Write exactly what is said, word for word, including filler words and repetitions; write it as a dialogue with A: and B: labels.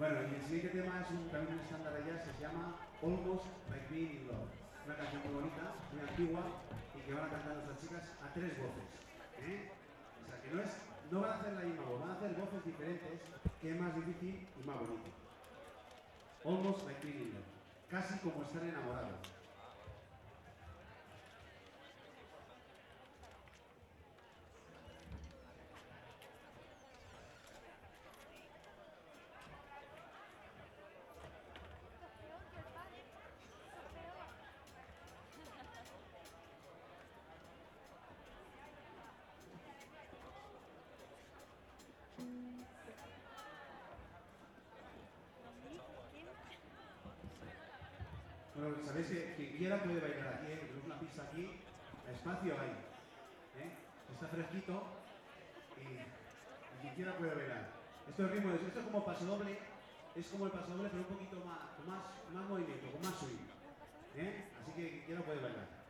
A: Bueno, y el siguiente tema es un, también un estándar de jazz que se llama Almost Like Being in Love. Una canción muy bonita, muy antigua y que van a cantar nuestras chicas a tres voces. ¿eh? O sea, que no, es, no van a hacer la misma voz, van a hacer voces diferentes, que es más difícil y más bonito. Almost Like Being in Love. Casi como estar enamorados. Bueno, sabéis que quien quiera puede bailar aquí, ¿eh? Tenemos una pista aquí, espacio hay. ¿eh? Está fresquito y, y quien quiera puede bailar. Esto es ritmo, de, esto es como paso doble, es como el paso doble pero un poquito más, con más, más movimiento, con más swing. ¿eh? Así que quien quiera puede bailar.